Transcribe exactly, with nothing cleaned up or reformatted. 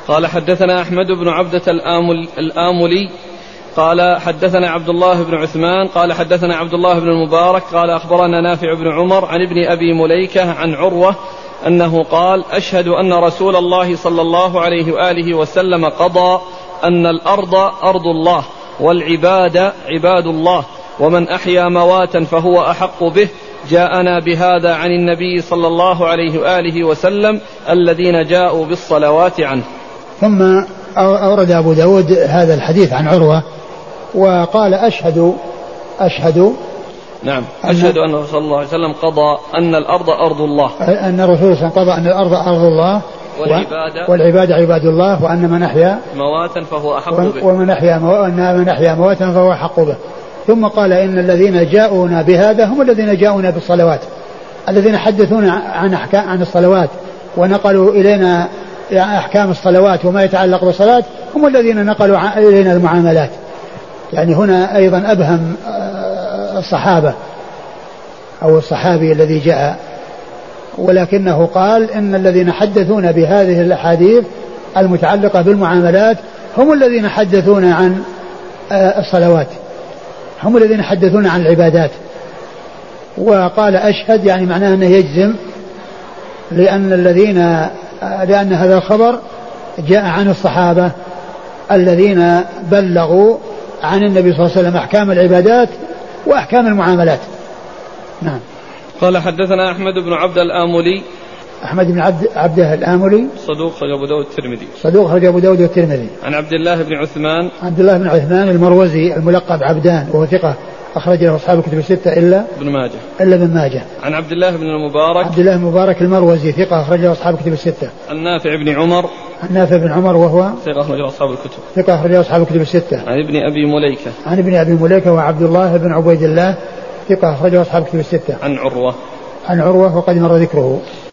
قال حدثنا أحمد بن عبدة الآمل الآملي قال حدثنا عبد الله بن عثمان قال حدثنا عبد الله بن المبارك قال أخبرنا نافع بن عمر عن ابن أبي مليكة عن عروة أنه قال أشهد أن رسول الله صلى الله عليه وآله وسلم قضى أن الأرض أرض الله والعباد عباد الله ومن أحيا مواتا فهو أحق به جاءنا بهذا عن النبي صلى الله عليه وآله وسلم الذين جاءوا بالصلوات عنه. ثم أورد أبو داود هذا الحديث عن عروة وقال أشهد أشهد نعم أشهد أن رسول الله صلى الله عليه وسلم قضى أن الأرض أرض الله أن الرسول صلى الله عليه وسلم قضى أن الأرض أرض الله والعباد والعباد عباد الله وأن من أحيا مواتا فهو أحق به ومن أحيا وأن من أحيا مواتا فهو أحق به. ثم قال إن الذين جاءونا بهذا هم الذين جاءونا بالصلوات الذين حدثونا عن أحكام عن الصلوات ونقلوا إلينا أحكام الصلوات وما يتعلق بالصلاة هم الذين نقلوا إلينا المعاملات. يعني هنا أيضا أبهم الصحابة أو الصحابي الذي جاء ولكنه قال إن الذين حدثونا بهذه الأحاديث المتعلقة بالمعاملات هم الذين حدثونا عن الصلوات هم الذين حدثونا عن العبادات. وقال أشهد يعني معناه أنه يجزم لأن الذين لأن هذا الخبر جاء عن الصحابة الذين بلغوا عن النبي صلى الله عليه وسلم أحكام العبادات وأحكام المعاملات. نعم. قال حدثنا أحمد بن عبد الآملي أحمد بن عبد عبده الآملي صدوق خرج أبو داود الترمذي صدوق خرج أبو داود الترمذي عن عبد الله بن عثمان عبد الله بن عثمان المروزي الملقب عبدان وهو ثقة أخرج له أصحاب الكتب الستة إلا ابن ماجه إلا ابن ماجه. عن عبد الله بن المبارك عبد الله بن المبارك المروزي ثقة أخرج له أصحاب الكتب الستة. عن نافع بن عمر عن نافع بن عمر وهو ثقة أخرج له أصحاب الكتب ثقة أخرج له أصحاب الكتب الستة. عن ابن أبي مليكة عن ابن أبي مليكة وعبد الله بن عبيد الله ثقة أخرج له أصحاب الكتب الستة. عن عروة عن عروة وقد مر ذكره.